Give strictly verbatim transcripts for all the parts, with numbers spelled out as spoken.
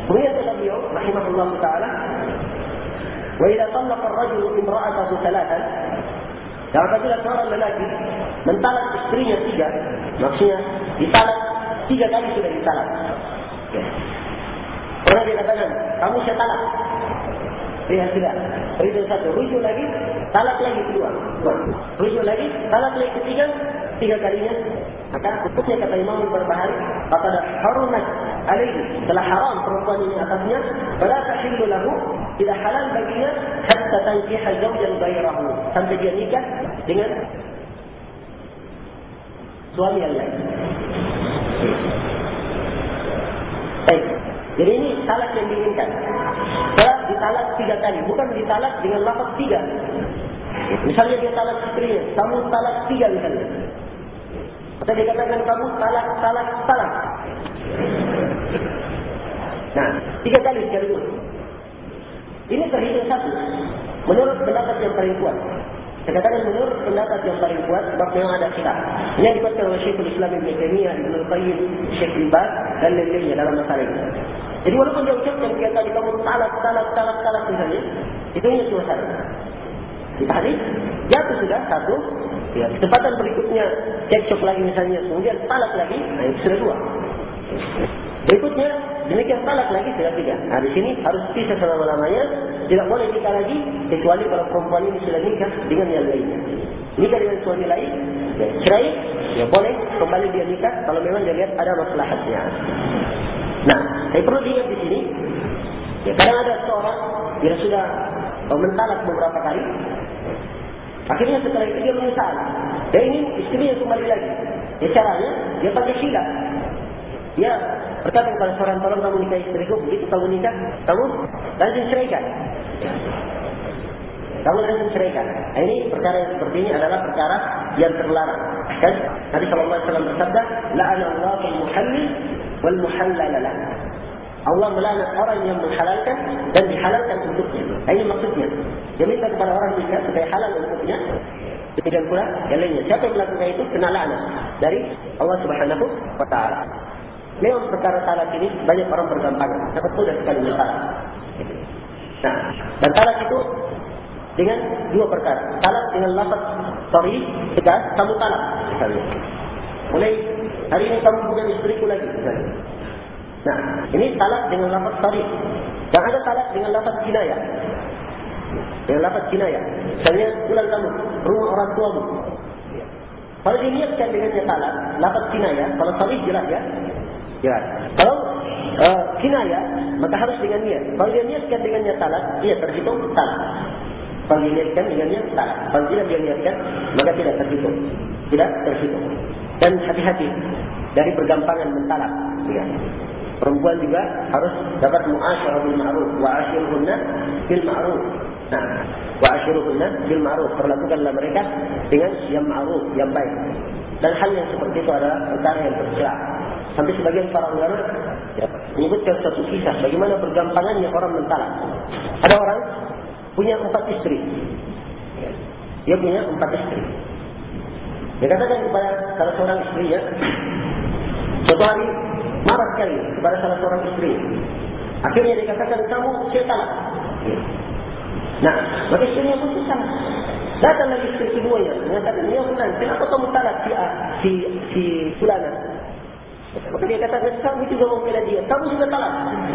Kemudian kata beliau, rahimahullah taala, wa idza talaqa ar-rajulu imra'atahu thalathan, dan apabila seorang lelaki mentalak istrinya tiga, maksudnya ditalak tiga kali sudah ditalak. Ya. Pernah dia katakan, kamu saya talak. Lihat sudah, itu satu, rujuk lagi, talak lagi kedua, rujuk lagi, talak lagi ketiga, tiga kalinya. Maka hukumnya kata Imam Al-Barbahari, kata harumat alaihi, telah haram perempuan ini atasnya, fala tahillu lahu, tidak halal baginya hatta tankiha zawjan ghairahu, sampai dia nikah dengan suami yang lain. Baik. Jadi ini talak yang diinginkan. Talak ditalak tiga kali, bukan ditalak dengan lafaz tiga. Misalnya dia talak istrinya, kamu talak tiga misalnya. Atau dia katakan kamu talak, talak, talak. Nah, tiga kali sekaligus. Ini terhitung satu. Menurut pendapat yang paling kuat. Saya katakan menurut pendapat yang paling kuat, sebab memang ada khilaf. Ini yang dikuatkan oleh Syekhul Islam Ibn Taimiyah, Ibn Al-Qayyim, Syekh Ibn Baz dan lain-lainnya dalam masalah ini. Jadi walaupun dia ucapkan tiga kali kamu talak, talak, talak, talak misalnya, itu hanya suasana. Dipahami? Jatuh sudah satu. Ya, kesempatan berikutnya cekcok lagi misalnya, kemudian talak lagi, nah itu sudah dua. Berikutnya demikian talak lagi sudah tiga. Nah di sini harus pisah selama-lamanya, tidak boleh nikah lagi kecuali kalau perempuan ini sudah nikah dengan yang lainnya. Nikah dengan suami lain, ya, cerai, ya boleh kembali dia nikah kalau memang dia lihat ada maslahatnya. Nah, saya perlu diingat di sini, ya, kadang ada seorang dia sudah mentalak beberapa kali. Akhirnya setelah itu dia menyesal. Dia ingin istrinya kembali lagi. Ya caranya, dia pakai khilaf. Dia berkata kepada seorang, tolong kamu nikah istriku. Begitu kamu nikah, kamu langsung ceraikan. Kamu langsung ceraikan. Nah, ini perkara yang seperti ini adalah perkara yang terlarang. Kan? Nabi sallallahu alaihi wasallam bersabda, la'anallahu al-muhallil wal muhallalalah. Allah melaknat orang yang menghalalkan dan dihalalkan untuknya. Ini maksudnya. Dia minta kepada orang nikah supaya halal untuknya. Demikian pula yang lainnya. Siapa yang melakukan itu kena laknat dari Allah Subhanahu wa taala. Memang perkara talak ini banyak orang bergampangan. Sangat mudah sekali mentalak. Nah, dan talak itu dengan dua perkara. Talak dengan lafaz sharih, tegas, kamu talak misalnya. Mulai hari ini kamu bukan istriku lagi misalnya. Nah, ini talak dengan lafaz sharih. Dan ada talak dengan lafaz kinayah. Dengan lafaz kinayah. Misalnya, pulang kamu, rumah orang tuamu. Kalau diniatkan dengannya talak, lafaz kinayah, kalau sharih jelas ya. Jelas. Kalau uh, kinayah, maka harus dengan niat. Kalau dia niatkan dengannya talak, dia terhitung talak. Kalau dia niatkan dengannya talak. Kalau tidak dia niatkan, maka tidak terhitung. Tidak terhitung. Dan hati-hati dari pergampangan mentalak. Ya. Perempuan juga harus dapat mu'asyarah bil ma'ruf wa ashiruhunna bil ma'ruf. Nah, wa ashiruhunna bil ma'ruf, perlakukanlah mereka dengan yang ma'ruf, yang baik. Dan hal yang seperti itu adalah perkara yang tercela. Sampai sebagian para ulama ya, menyebutkan satu kisah bagaimana pergampangannya orang mentalak. Ada orang punya empat istri. Dia punya empat istri. Dia katakan kepada salah seorang istrinya, suatu hari marah sekali kepada salah seorang istri. Akhirnya dia katakan, kamu saya talak. Nah, maka istrinya pun susah. Datang lagi istri keduanya, mengatakan, ya benar, kenapa kamu talak si si si fulana? Maka dia katakan, kamu juga membela dia, kamu juga talak.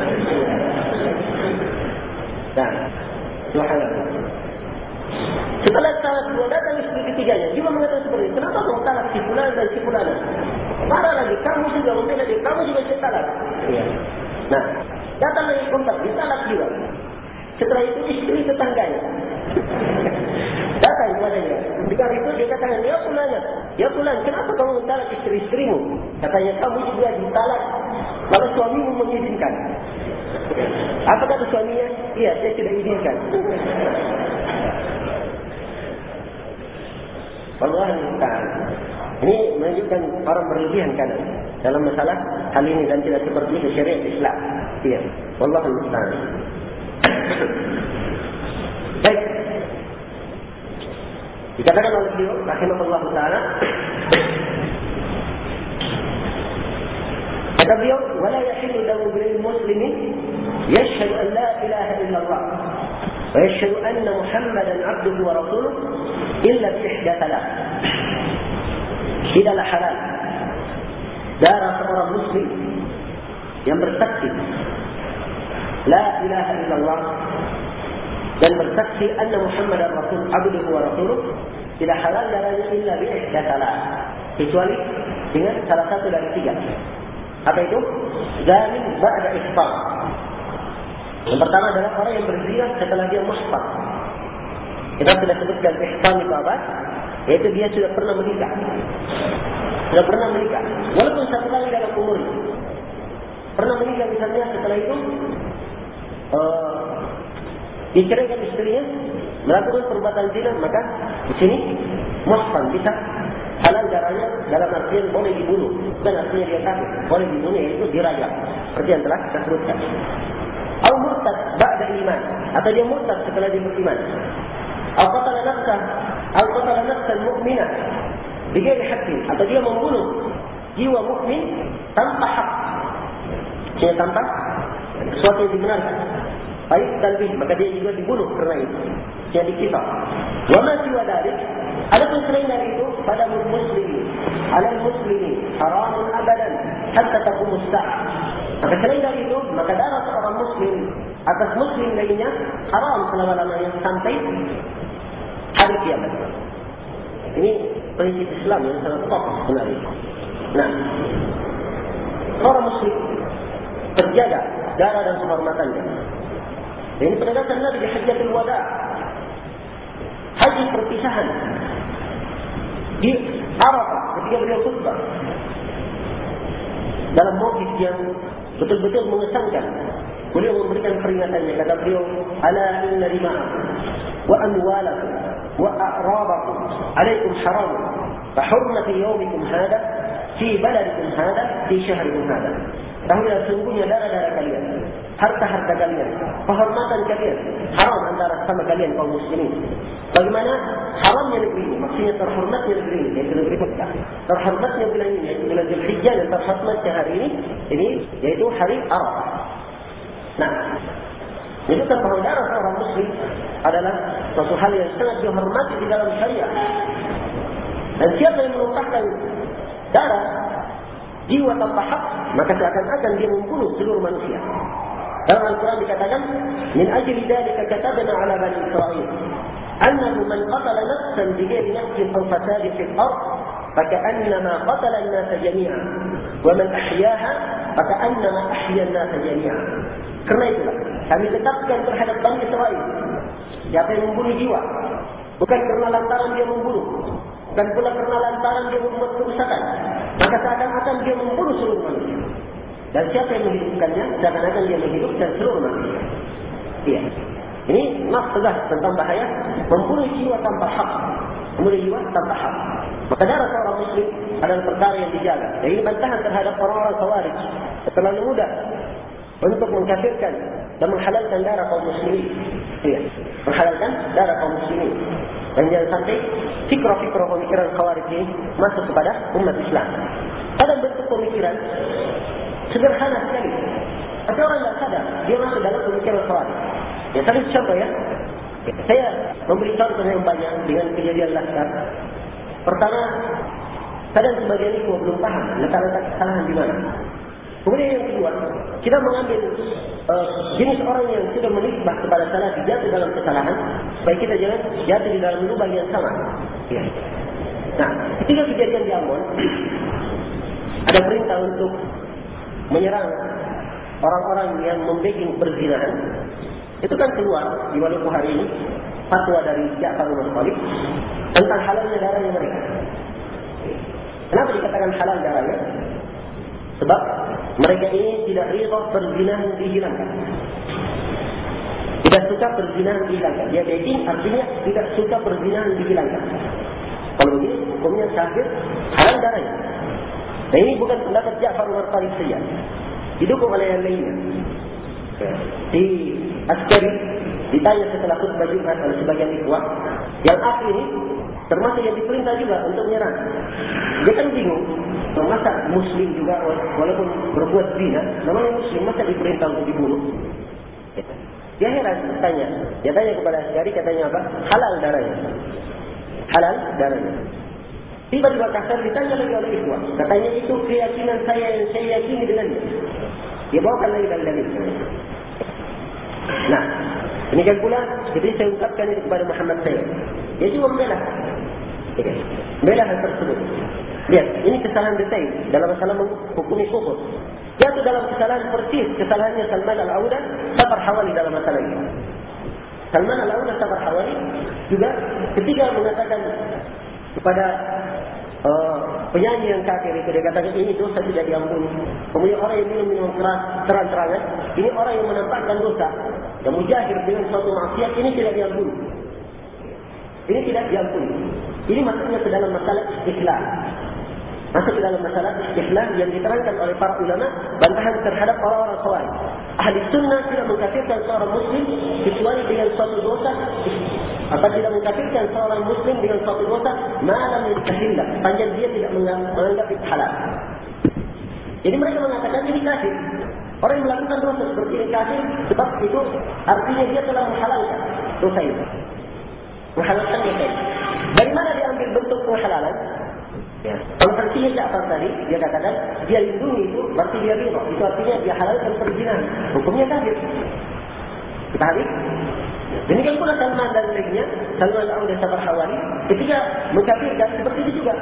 Nah, subhanallah. Setelah talak dua, datang istri ketiganya, juga mengatakan seperti itu. Kenapa kamu talak si fulana dan si fulana? Marah lagi, kamu juga membela dia, kamu juga saya talak. Ya. Nah, datang lagi keempat, ditalak juga. Setelah itu istri tetangganya datang kepadanya. Ketika itu dia katakan, ya fulana, ya fulan, kenapa kamu mentalak istri-istrimu? Katanya, kamu juga ditalak kalau suamimu mengizinkan. Apa kata suaminya? Iya, saya tidak izinkan. Wallahi ta'ala. Ini menunjukkan orang berlebihan kan dalam masalah hal ini dan tidak seperti itu syariat Islam. Iya. Wallahi ta'ala. Baik. Dikatakan oleh beliau rahimahullah ta'ala, kata beliau, wala yahillu lahu bil muslimin wa yashhadu anna Muhammadan 'abduhu wa rasuluhu illa bi ihda thalath. Tidaklah halal darah seorang muslim yang bersaksi la ilaha illallah dan bersaksi anna Muhammadar rasul abduhu wa rasuluh, tidak halal darahnya illa bi ihda thalath, kecuali dengan salah satu dari tiga. Apa itu? Zanin ba'da ihsan. Yang pertama adalah orang yang berzina setelah dia muhsan. Kita sudah sebutkan ihsan itu apa? Yaitu dia sudah pernah menikah. Sudah pernah menikah. Walaupun satu kali dalam umurnya. Pernah menikah misalnya, setelah itu uh, diceraikan istrinya, melakukan perbuatan zina, maka di sini muhsan bisa halal darahnya, dalam artian boleh dibunuh. Bukan artinya dia kafir, boleh dibunuh, yaitu dirajam. Seperti yang telah kita sebutkan. Atau murtad ba'da iman, atau dia murtad setelah dia beriman. Atau qatala nafsah, atau qatala nafsan mu'minah bighairi haqqin, atau dia membunuh jiwa mukmin tanpa hak. Dia tanpa sesuatu yang dibenarkan. Baik talbih, maka dia juga dibunuh kerana itu. Dia dikisah. Wa ma siwa dzalik, adapun selain dari itu, pada muslimin, alal muslimin haramun abadan hatta taqum as-sa'ah. Maka selain dari itu, maka darah seorang muslim atas muslim lainnya haram selama-lamanya sampai hari kiamat. Ini prinsip Islam yang sangat kokoh sebenarnya. Nah, seorang muslim terjaga darah dan kehormatannya. Ini penegasan Nabi di Hajjatul Wada, haji perpisahan di Arafah ketika beliau khutbah dalam mawqif yang betul-betul mengesankan. Beliau memberikan peringatannya, kata beliau, ala inna rima'akum wa amwalakum wa a'rabakum alaikum haram fa hurmati yawmikum hada fi baladikum hada fi syahrikum hada. Tahuilah sungguhnya darah-darah kalian, harta-harta kalian, kehormatan kalian haram antara sama kalian kaum muslimin. Bagaimana haramnya negeri ini? Maksudnya terhormatnya negeri ini, yaitu negeri Mekah. Terhormatnya bulan ini, yaitu bulan Dzulhijjah, dan terhormatnya hari ini, ini yaitu hari Arafah. Nah, itu kan bahwa darah seorang muslim adalah suatu hal yang sangat dihormati di dalam syariat. Dan siapa yang menumpahkan darah jiwa tanpa hak, maka seakan-akan dia membunuh seluruh manusia. Dalam Al-Quran dikatakan, min ajli dzalika katabna 'ala bani Israil annahu man qatala nafsan bighairi nafsin aw fasadin fil ardh faka'annama qatala an-nasa jami'an wa man ahyaaha faka'annama ahya an-nasa jami'an. Karena itulah kami tetapkan terhadap Bani Israel, siapa yang membunuh jiwa bukan karena lantaran dia membunuh, bukan pula karena lantaran dia membuat kerusakan, maka seakan-akan dia membunuh seluruh manusia. Dan siapa yang menghidupkannya, seakan-akan dia menghidupkan seluruh manusia. Iya. Ini nas tegas tentang bahaya membunuh jiwa tanpa hak, membunuh jiwa tanpa hak. Maka darah seorang muslim adalah perkara yang dijaga. Dan ini bantahan terhadap orang-orang Khawarij terlalu mudah untuk mengkafirkan dan menghalalkan darah kaum muslimin. Iya, menghalalkan darah kaum muslimin. Dan jangan sampai fikra-fikra pemikiran Khawarij ini masuk kepada umat Islam. Ada bentuk pemikiran sederhana sekali, tapi orang tidak sadar dia masuk dalam pemikiran Khawarij. Ya, tadi contoh ya, saya memberi contoh yang banyak dengan kejadian Laskar. Pertama, kadang sebagian itu belum paham letak-letak kesalahan di mana. Kemudian yang kedua, kita mengambil uh, jenis orang yang sudah menisbah kepada salah jatuh dalam kesalahan, supaya kita jangan jatuh di dalam lubang yang sama. Ya. Nah, ketika kejadian di Ambon, ada perintah untuk menyerang orang-orang yang membacking perzinahan. Itu kan keluar di Maluku hari ini fatwa dari Ja'far bin Thalib tentang halalnya darahnya mereka. Kenapa dikatakan halal darahnya? Sebab mereka ini tidak rida perzinahan dihilangkan. Tidak suka perzinahan dihilangkan. Dia backing artinya tidak suka perzinahan dihilangkan. Kalau begini hukumnya kafir, halal darahnya. Nah, ini bukan pendapat Ja'far bin Thalib saja, didukung oleh yang lainnya. Di Askari ditanya setelah khutbah Jumat oleh sebagian ikhwah, yang akhir ini termasuk yang diperintah juga untuk menyerang. Dia kan bingung, masa muslim juga walaupun berbuat zina, namanya muslim, masa diperintah untuk dibunuh? Dia heran, tanya. Dia tanya kepada Asy'ari, katanya apa? Halal darahnya. Halal darahnya. Tiba-tiba kasar ditanya lagi oleh ikhwan. Katanya itu keyakinan saya yang saya yakini dengannya. Dia bawakan lagi dalil-dalil. Nah, demikian pula, jadi saya ungkapkan itu kepada Muhammad saya. Dia juga membela. Okay. Membela hal tersebut. Lihat, ini kesalahan detail dalam masalah menghukumi kufur. Jatuh dalam kesalahan persis kesalahannya Salman Al-Auda, Sabar Hawali dalam masalah ini. Salman Al-Auda, Sabar Hawali juga ketika mengatakan kepada uh, penyanyi yang kafir itu, dia katakan ini dosa tidak diampuni. Kemudian orang yang minum minum keras terang-terangan, ini orang yang menampakkan dosa, yang mujahir dengan suatu maksiat, ini tidak diampuni. Ini tidak diampuni. Ini maksudnya ke dalam masalah istiqlal. Masuk ke dalam masalah istiqlal yang diterangkan oleh para ulama, bantahan terhadap orang-orang Khawarij. Ahli sunnah tidak mengkafirkan seorang muslim kecuali dengan suatu dosa, atau tidak mengkafirkan seorang muslim dengan suatu dosa malam yastahillah, panjang dia tidak menganggap itu halal. Jadi mereka mengatakan ini kafir. Orang yang melakukan dosa seperti ini kafir, sebab itu artinya dia telah menghalalkan dosa itu. Menghalalkan dosa itu. Dari mana diambil bentuk penghalalan? Ya. Kalau artinya Ja'far tadi, dia katakan dia lindungi itu, berarti dia ridha. Itu artinya dia halalkan perzinahan. Hukumnya kafir. Kita hadis. Demikian pula Salman dan lainnya, Salman Al-Auda, Sabar Hawali, ketika mengkafirkan seperti itu juga.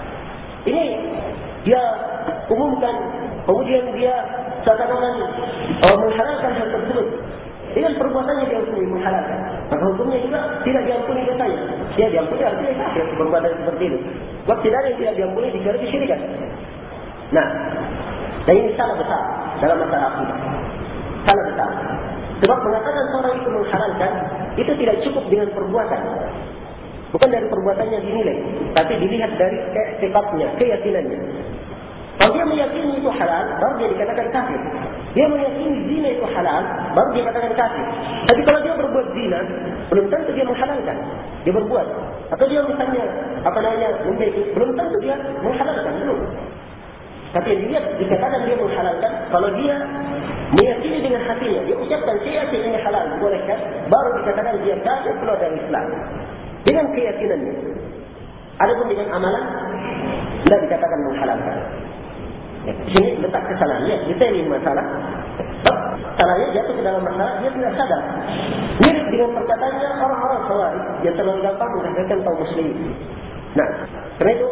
Ini dia umumkan, kemudian dia seakan-akan oh, menghalalkan hal tersebut. Dengan perbuatannya dia hukumi menghalalkan. Maka hukumnya juga tidak diampuni dosanya. Dia diampuni artinya kafir perbuatan seperti itu. Sebab tidak ada yang tidak diampuni dikira kesyirikan. Nah, dan ini salah besar dalam masalah akidah. Salah besar. Sebab mengatakan seorang itu menghalalkan, itu tidak cukup dengan perbuatan. Bukan dari perbuatannya dinilai, tapi dilihat dari sifatnya, keyakinannya. Kalau dia meyakini itu halal, baru dia dikatakan kafir. Dia meyakini zina itu halal, baru dia katakan kafir. Tapi kalau dia berbuat zina, belum tentu dia menghalalkan. Dia berbuat. Atau dia misalnya, apa namanya, menjadi, belum tentu dia menghalalkan. Belum. Tapi yang dilihat, dikatakan dia menghalalkan, kalau dia meyakini dengan hatinya, dia ucapkan, saya yakin ini halal, bolehkan, baru dikatakan dia kafir keluar dari Islam. Dengan keyakinannya. Adapun dengan amalan, tidak dikatakan menghalalkan. Di sini letak kesalahannya, kita ini masalah. Salahnya jatuh ke dalam masalah, dia tidak sadar. Mirip dengan perkataannya orang-orang Khawarij yang terlalu gampang mengatakan kaum muslim. Nah, karena itu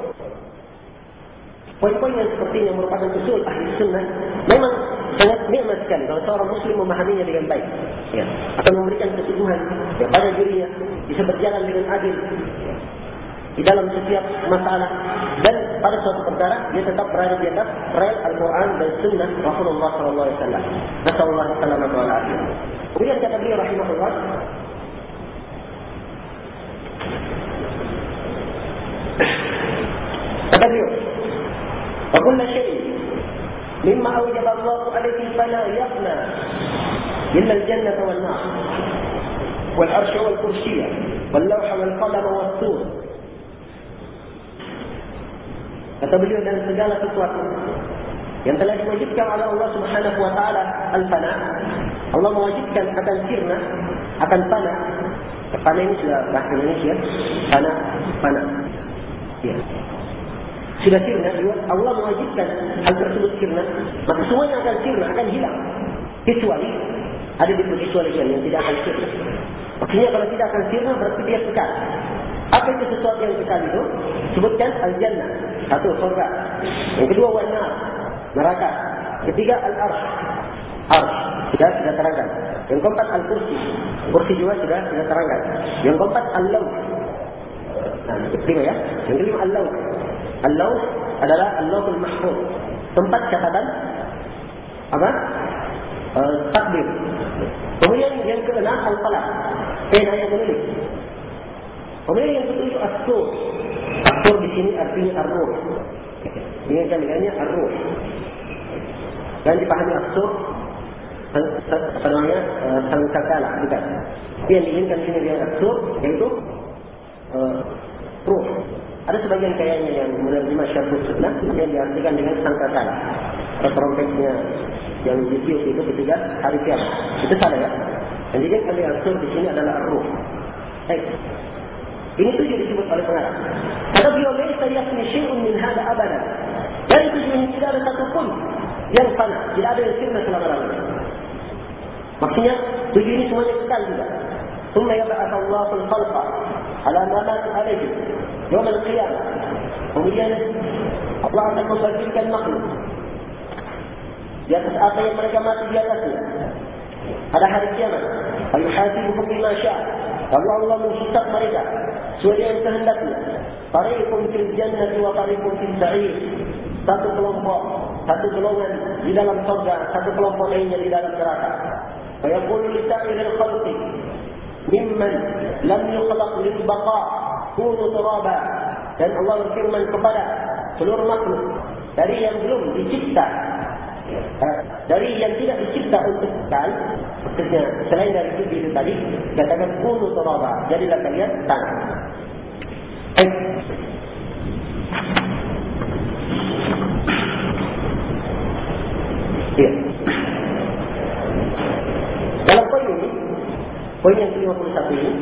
poin-poin yang seperti ini yang merupakan usul ahli sunnah memang sangat nikmat sekali kalau seorang muslim memahaminya dengan baik. Ya, akan memberikan keteguhan kepada dirinya, bisa berjalan dengan adil di dalam setiap masalah, dan pada suatu perkara dia tetap berada di atas rel Al-Quran dan Sunnah Rasulullah Sallallahu Alaihi Wasallam. Nasallallahu Alaihi Wasallam. Kemudian kata beliau rahimahullah, kata beliau, "Wa kullu syai' mimma awjaba Allah alaihi fala yafna illa al-jannah wal nar wal arsh wal kursiy wal lawh wal qalam was sur." Kata beliau, dan segala sesuatu yang telah diwajibkan oleh Allah Subhanahu wa taala al-fana. Allah mewajibkan akan sirna, akan fana. Fana ini sudah bahasa Indonesia, fana, fana. Ya. Sudah sirna, Allah mewajibkan hal tersebut sirna, maka semuanya akan sirna, akan hilang. Kecuali ada dikecualian yang tidak akan sirna. Maksudnya kalau tidak akan sirna berarti dia kekal. Apa itu sesuatu yang kekal itu? Sebutkan al-jannah, satu surga. Yang kedua wan-nar, neraka. Ketiga al-arsh, arsh, sudah sudah terangkan. Yang keempat al-kursi, kursi juga sudah sudah terangkan. Yang keempat al-lawh. Nah, yang kelima ya. Yang kelima al-lawh. Al-lawh adalah al-lawhul mahfuz, tempat catatan apa? Uh, takdir. Kemudian yang keenam al-qalam, pena yang menulis. Kemudian yang ketujuh as-sur. As-sur di sini artinya ar-ruh. Ini kan dengannya ar-ruh. Dan dipahami as-sur apa namanya sangkakala, bukan? Yang diinginkan di sini dengan as-sur yaitu uh, ruh. Ada sebagian kayaknya yang menerjemah syarhus sunnah yang diartikan dengan sangkakala. Atau trompetnya yang ditiup itu ketika hari kiamat. Itu salah ya? Yang dijadikan oleh Al-Sur di sini adalah Ar-Ruh. Baik. Ini tujuh disebut oleh pengarang. Kata beliau, "Laisa yafni syai'un min hadha abadan." Dari tujuh ini tidak ada satu pun yang fana, tidak ada yang sirna selama-lamanya. Maksudnya tujuh ini semuanya kekal juga. Tsumma yab'atsu Allahu al-khalqa ala ma mata alayhi yawm al-qiyamah. Kemudian Allah akan membangkitkan makhluk di atas apa yang mereka mati di atasnya pada hari kiamat. Ayuhasibuhum bima syaa. Lalu Allah menghisab mereka sesuai yang kehendaknya. Fariqun fil jannati wa fariqun fis sa'ir. Satu kelompok, satu golongan di dalam surga, satu kelompok lainnya di dalam neraka. Fa yaqulu li sa'iril khalqi mimman lam yukhlaq lil baqa' kunu turaba. Dan Allah berfirman kepada seluruh makhluk dari yang belum dicipta, dari yang tidak dicipta untuk kekal, maksudnya selain dari tujuh itu tadi, katakan kunu turaba, jadilah kalian tanah. Ya. Dalam poin ini, poin yang ke lima puluh satu ini,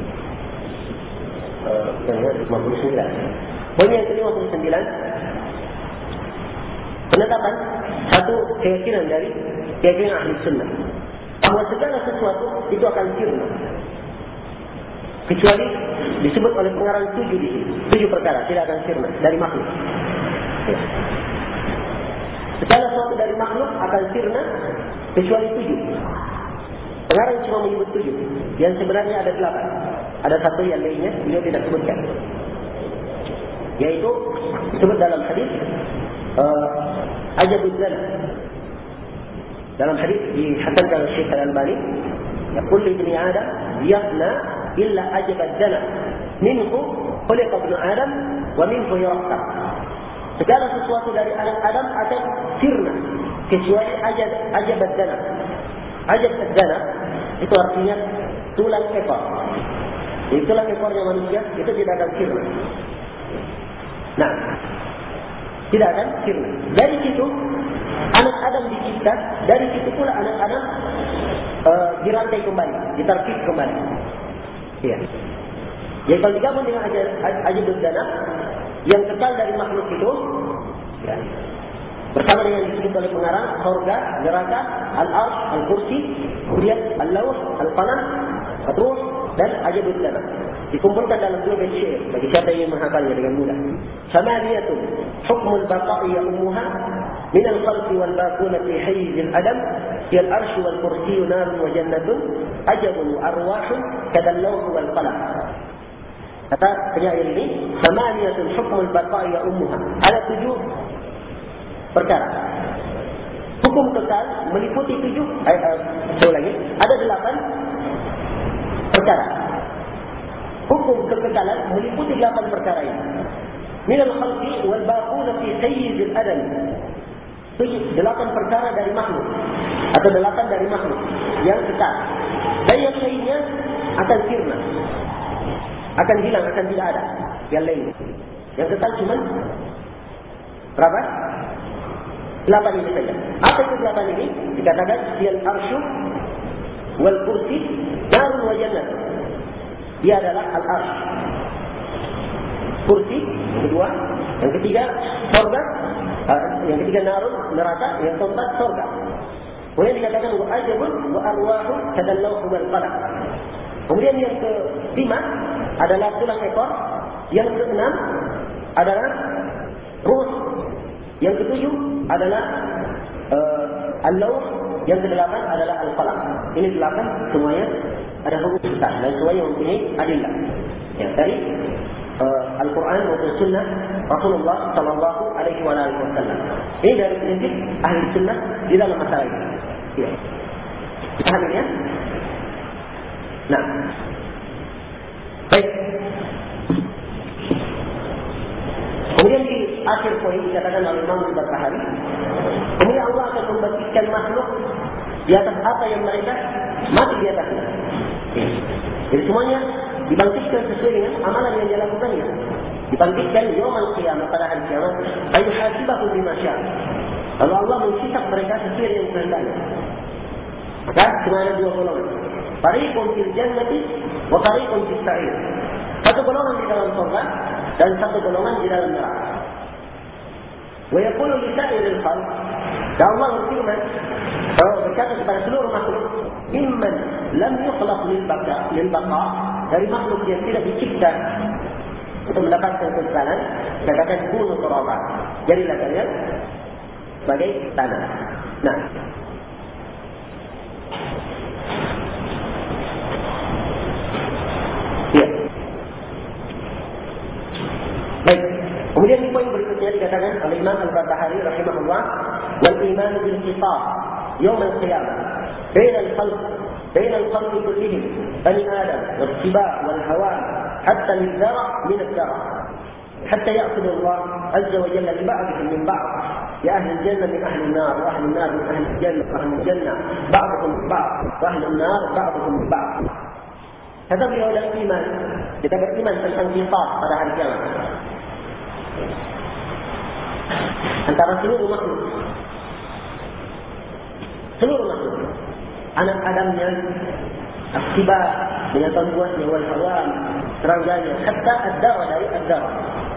uh, lima puluh sembilan. Poin yang ke lima puluh sembilan, penetapan satu keyakinan dari keyakinan ahli sunnah bahwa segala sesuatu itu akan sirna, kecuali disebut oleh pengarang tujuh di sini, tujuh perkara tidak akan sirna dari makhluk. Ya. Segala sesuatu dari makhluk akan sirna kecuali tujuh. Pengarang cuma menyebut tujuh, yang sebenarnya ada delapan. Ada satu yang lainnya beliau tidak sebutkan, yaitu disebut dalam hadis uh, ajabud dzana. Dalam hadis dihasankan oleh Syekh Al-Albani, yaqul li ibni Adam yafna illa ajabad dzana minhu khuliqa ibnu Adam wa minhu yurakkab. Segala sesuatu dari anak Adam akan sirna kecuali ajab ajabad dzana. Ajabad dzana itu artinya tulang ekor. Jadi tulang ekornya manusia itu tidak akan sirna. Nah, tidak akan sirna. Dari situ anak Adam dicipta, dari situ pula anak Adam uh, dirantai kembali, ditarkib kembali. Ya. Jadi kalau digabung dengan ajabud dzana yang kekal dari makhluk itu, ya, bersama dengan disebut oleh pengarang surga, neraka, al-arsh, al-kursi, kemudian al-lawh, al-qalam, al-ruh dan ajabud dzana dikumpulkan dalam dua bait syair bagi siapa yang menghafalnya dengan mudah. Samaniyatun hukmul baqa'i ummuha min al-khalqi wal baquna fi hayz al-adam fi al-arsh wal kursi narun wa jannatun ajabun arwahun kadal-lawh wal qalam. Kata penyair ini, samaniyatun hukmul baqa'i ummuha. Ada tujuh perkara. Hukum kekal meliputi tujuh. Eh, eh, saya ulangi. Ada delapan perkara. Hukum kekekalan meliputi delapan perkara ini. Minal khalqi wal baquna fi sayyidil adam. Tujuh, delapan perkara dari makhluk atau delapan dari makhluk yang kekal. Dan yang lainnya akan sirna, akan hilang, akan tidak ada. Yang lain, yang kekal cuma berapa? Delapan ini saja. Apa itu delapan ini? Dikatakan yang arsyu wal kursi narun wa jannah. Dia adalah al-arsh, kursi yang kedua, yang ketiga surga, yang ketiga narun neraka, yang keempat surga. Kemudian dikatakan wa ajabun wa arwahu kadal-lawh wal qalam. Kemudian yang kelima adalah tulang ekor, yang keenam adalah ruh, yang ketujuh adalah uh, al-lawh, yang kedelapan adalah al-qalam. Ini delapan semuanya ada hukum besar dan semuanya mempunyai adillah. Ya, dari uh, Al-Quran maupun Sunnah Rasulullah Sallallahu Alaihi Wasallam. Ini dari prinsip ahli Sunnah di dalam masalah ini. Ya. Paham ya? Nah, baik. Kemudian di akhir poin dikatakan oleh Imam Al-Barbahari, kemudian Allah akan membangkitkan makhluk di atas apa yang mereka mati di atasnya. Jadi semuanya dibangkitkan sesuai dengan amalan yang dia lakukannya. Dibangkitkan yaumul qiyamah, pada hari kiamat. Ayuhasibahu bima syaa. Lalu Allah menghisab mereka sesuai dengan kehendaknya. Dan cuma ada dua golongan. Fariqun fil jannati wa fariqun fis sa'ir. Satu golongan di dalam surga dan satu golongan di dalam neraka. Wa yaqulu li sa'iril khalq, dan Allah berfirman, Allah berkata kepada seluruh makhluk, imman lam yukhlaq lil baqa lil baqa, dari makhluk yang tidak dicipta untuk mendapatkan kekekalan, katakan kunu turaba, jadilah kalian sebagai tanah. Nah, ya. Baik. Kemudian di poin berikutnya dikatakan oleh Imam Al-Barbahari rahimahullah, wal iman bil qisas yaum al-qiyamah bain al-khalq bain al-khalq kullihim bani adam wal siba wal hawan hatta al-zara min al-zara hatta ya'khudh Allah azza wa jalla li ba'dihim min ba'd ya ahli al-jannah min ahli an-nar wa ahli an-nar min ahli al-jannah wa ahli al-jannah ba'duhum min ba'd wa ahli an-nar ba'duhum min ba'd. Kata beliau dalam iman, kita beriman tentang qisas pada hari kiamat antara seluruh makhluk, seluruh makhluk, anak Adamnya, akibat binatang buasnya, wal hawan, serangganya, hatta ad-dara dari ad-dara.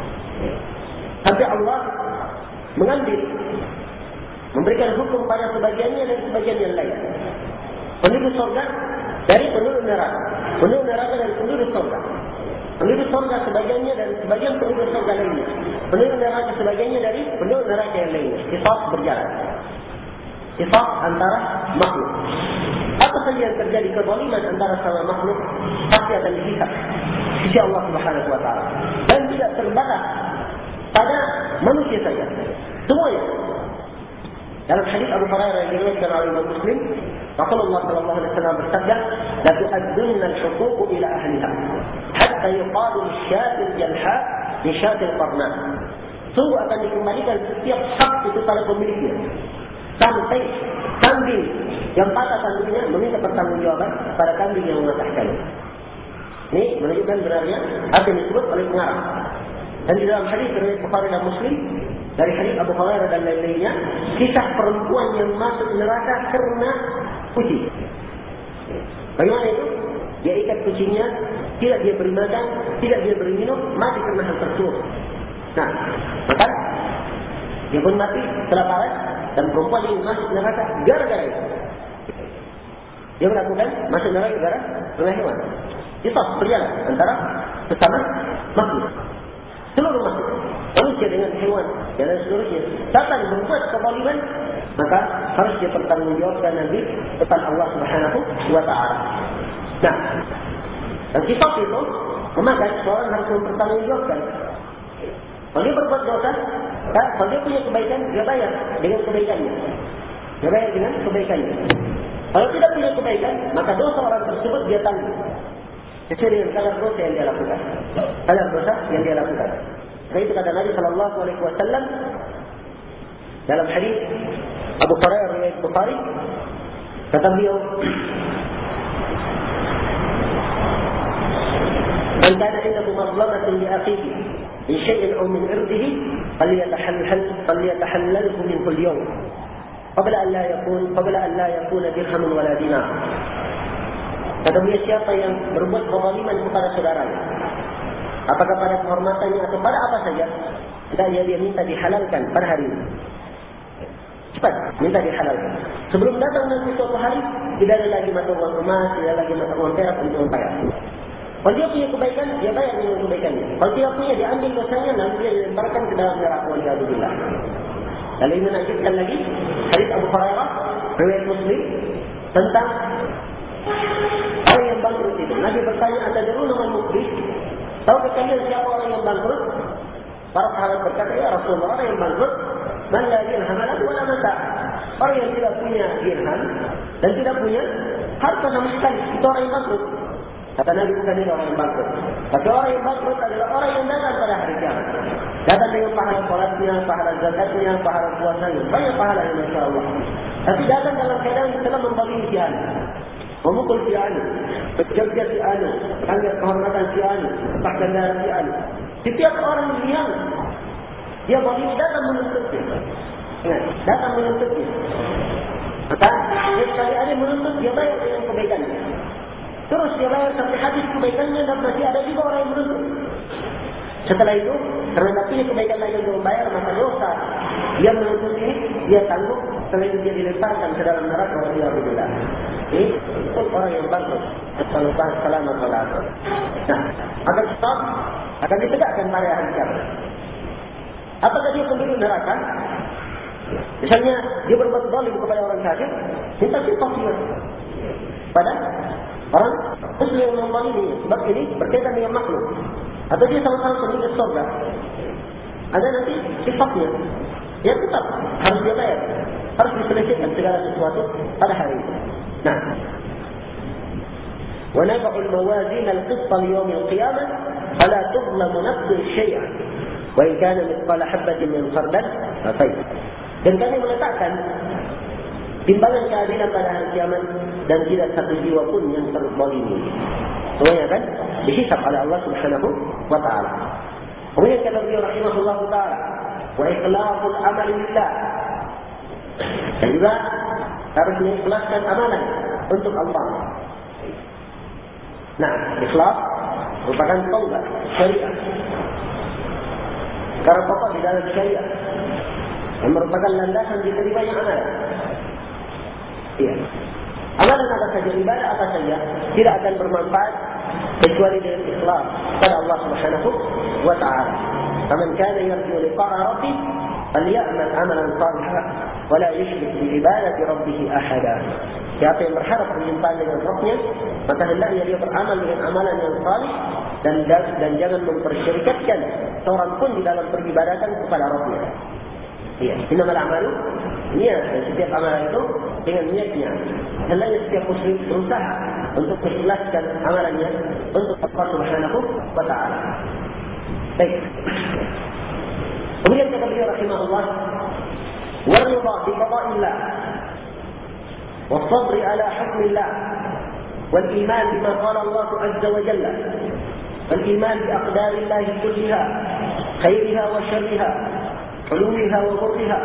Sampai Allah mengambil, memberikan hukum pada sebagiannya dan sebagian yang lain. Penduduk surga dari penduduk neraka, penduduk neraka dari penduduk surga. Penduduk surga sebagiannya dan sebagian penduduk surga lainnya. Penduduk neraka sebagiannya dari penduduk neraka yang lainnya. Qisas berjalan. Qisas antara makhluk. Apa saja yang terjadi kezaliman antara sama makhluk pasti akan dihisab sisi Allah Subhanahu wa taala. Dan tidak terbatas pada manusia saja. Semuanya. Dalam hadis Abu Hurairah yang diriwayatkan oleh Imam Muslim, Rasulullah sallallahu alaihi wasallam bersabda, "La tu'addunna al-huquq ila ahliha, hatta yuqalu lisyatil jalha li syatil qarna." Sungguh akan dikembalikan setiap hak itu pada pemiliknya. Sampai kambing yang patah kambingnya meminta pertanggungjawaban pada kambing yang mematahkannya. Ini menunjukkan benarnya apa yang disebut oleh pengarang. Dan di dalam hadis riwayat Bukhari dan Muslim dari hadis Abu Hurairah dan lain-lainnya, kisah perempuan yang masuk neraka karena kucing. Bagaimana itu? Dia ikat kucingnya, tidak dia beri makan, tidak dia beri minum, mati karena hal tersebut. Nah, maka dia pun mati kelaparan dan perempuan ini masuk neraka gara-gara itu. Dia melakukan masuk neraka gara-gara karena hewan. Itu berjalan antara sesama makhluk. Seluruh makhluk, manusia dengan hewan dan seluruhnya, datang berbuat kezaliman, maka harus dia bertanggungjawabkan nanti depan Allah Subhanahu wa taala. Nah, dan qisas itu memakan seorang harus mempertanggungjawabkan. Kalau dia berbuat dosa, kalau dia punya kebaikan, dia bayar dengan kebaikannya. Dia bayar dengan kebaikannya. Kalau tidak punya kebaikan, maka dosa orang tersebut dia tanggung. Sesuai dengan kadar dosa yang dia lakukan. Kadar dosa yang dia lakukan. Karena itu kata Nabi sallallahu alaihi wasallam dalam hadis Abu Hurairah riwayat Bukhari, kata beliau, "Man kana indahu mazlamatun li akhihi min shay'in aw min 'irdihi falyatahallal falyatahallalhu min kulli yawm qabla an la yakun qabla an la yakuna dirhamun wala dinar." Kata beliau, siapa yang berbuat kezaliman kepada saudaranya, apakah pada kehormatannya atau pada apa saja, hendaknya dia minta dihalalkan pada hari ini. Cepat, minta dihalalkan. Sebelum datang nanti suatu hari, tidak ada lagi mata uang emas, tidak ada lagi mata uang perak untuk membayar. Kalau dia punya kebaikan, dia bayar dengan kebaikannya. Kalau tidak punya, dia ambil dosanya, nanti dia dilemparkan ke dalam neraka. Waliyadzubillah. Lalu ini lanjutkan lagi hadis Abu Hurairah riwayat Muslim tentang orang yang bangkrut itu. Nabi bertanya, "Atadruna man muflis?" Tahukah kalian siapa orang yang bangkrut? Para sahabat berkata, "Ya Rasulullah, orang yang bangkrut man la dirham lahu wa la mata." Orang yang tidak punya dirham dan tidak punya harta sama sekali, itu orang yang bangkrut. Kata Nabi, bukan ini orang yang bangkrut. Tapi orang yang bangkrut adalah orang yang datang pada hari kiamat. Datang dengan pahala salatnya, pahala zakatnya, pahala puasanya, banyak pahala yang Masya Allah. Tapi datang dalam keadaan telah membagi ujian, memukul si anu, berjaga si anu, melanggar kehormatan si anu, bahkan darah si anu. Setiap orang yang dia bagi datang menuntutnya, datang menuntutnya. Maka dia sekali ada menuntut, dia bayar dengan kebaikannya. Terus dia bayar sampai habis kebaikannya dan masih ada juga orang yang menuntut. Setelah itu, karena tak punya kebaikan lagi untuk membayar, maka dosa yang menuntut ini dia tanggung. Setelah itu dia dilemparkan ke dalam neraka. Walhamdulillah. Ini itu orang yang bangkrut. Assalamualaikum warahmatullahi wabarakatuh. Nah, akan stop, akan ditegakkan pada hari kiamat. Apakah dia penduduk neraka? Misalnya dia berbuat zalim kepada orang kafir, minta sifat dia pada orang muslim yang menzalimi, sebab ini berkaitan dengan makhluk. Atau dia sama-sama penduduk surga, ada nanti sifatnya, dia tetap harus dia bayar, harus diselesaikan segala sesuatu pada hari itu. Nah, وَنَضَعُ الْمَوَازِينَ الْقِسْطَ لِيَوْمِ الْقِيَامَةِ فَلَا تُظْلَمُ نَفْسٌ شَيْئًا وَإِنْ كَانَ مِثْقَالَ حَبَّةٍ مِنْ خَرْدَلٍ فَخَيْرٌ. Dan kami meletakkan timbangan keadilan pada hari kiamat dan tidak satu jiwa pun yang terzalimi. Semuanya kan dihisab oleh Allah Subhanahu wa taala. Kemudian kata beliau rahimahullah taala, wa ikhlasul amali lillah. Dan juga harus mengikhlaskan amalan untuk Allah. Nah, ikhlas merupakan taubat syariah. Karena pokok di dalam syariah yang merupakan landasan diterimanya amalan. Iya. Amalan apa saja, ibadah apa saja, tidak akan bermanfaat kecuali dengan ikhlas kepada Allah Subhanahu wa taala. Faman kana yarju liqa'a rabbih falya'mal 'amalan shalihan wa la yushrik bi ibadati rabbih ahada. Siapa yang berharap berjumpa dengan Rabbnya, maka hendaknya dia beramal dengan amalan yang salih dan dan jangan mempersyirikatkan seorang pun di dalam peribadatan kepada Rabbnya. Iya, innamal a'malu niat, dan setiap amalan itu dengan niatnya. Hendaknya setiap muslim berusaha untuk mengikhlaskan amalannya untuk Allah Subhanahu wa taala. Baik. Kemudian kata beliau rahimahullah, wa ridha bi qada'illah wa sabr ala hukmillah wal iman bima qala Allah azza wa jalla wal iman bi aqdarillah kulliha khairiha wa sharriha ulumiha wa murriha.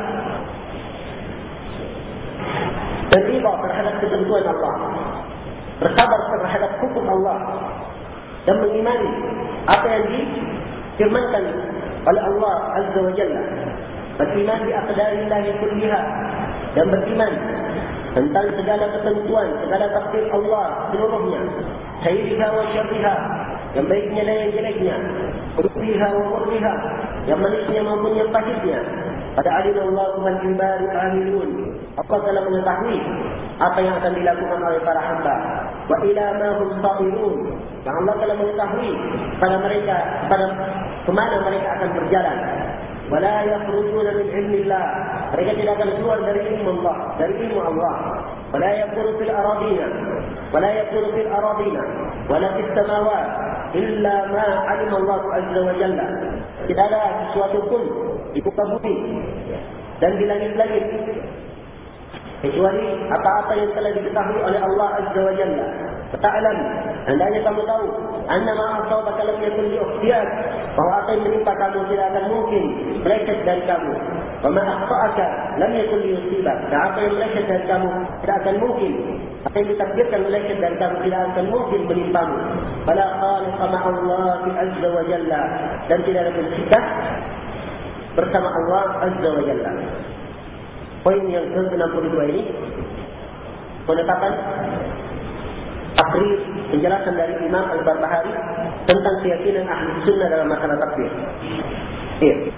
Dan ridha terhadap ketentuan Allah, bersabar terhadap hukum Allah, dan mengimani apa yang difirmankan oleh Allah Azza wa Jalla. Beriman bi aqdarillahi kulliha, dan beriman tentang segala ketentuan, segala takdir Allah seluruhnya, khairiha wa syarriha, yang baiknya dan yang jeleknya, ruhiha wa murriha, yang manisnya maupun yang pahitnya. Pada alimullahu man ibadu amilun, Allah telah mengetahui apa yang akan dilakukan oleh para hamba. Wa ila ma hum sa'irun, yang Allah telah mengetahui pada mereka pada kemana mereka akan berjalan. Wala yakhrujuna min ilmillah, mereka tidak akan keluar dari ilmu Allah, dari ilmu Allah. Wala yakunu fil aradina, wala yakunu fil aradina, wala fis samawat illa ma 'alima Allah azza wa jalla. Tidak ada sesuatu pun di muka bumi dan di langit-langit kecuali apa-apa yang telah diketahui oleh Allah azza wa jalla. Ta'lam, hendaknya kamu tahu, annama asabaka lam yakun liukhtiyak, bahwa apa yang menimpa kamu tidak akan mungkin meleset dari kamu. Wa ma akhta'aka lam yakun liyusibak, dan apa yang meleset dari kamu tidak akan mungkin, apa yang ditakdirkan meleset dari kamu tidak akan mungkin menimpamu. Fala khaliqa ma'allah azza wa jalla, dan tidak ada pencipta bersama Allah azza wa jalla. Poin yang ke enam puluh dua ini penetapan takrir, penjelasan dari Imam Al-Barbahari tentang keyakinan ahli sunnah dalam masalah takdir. Iya.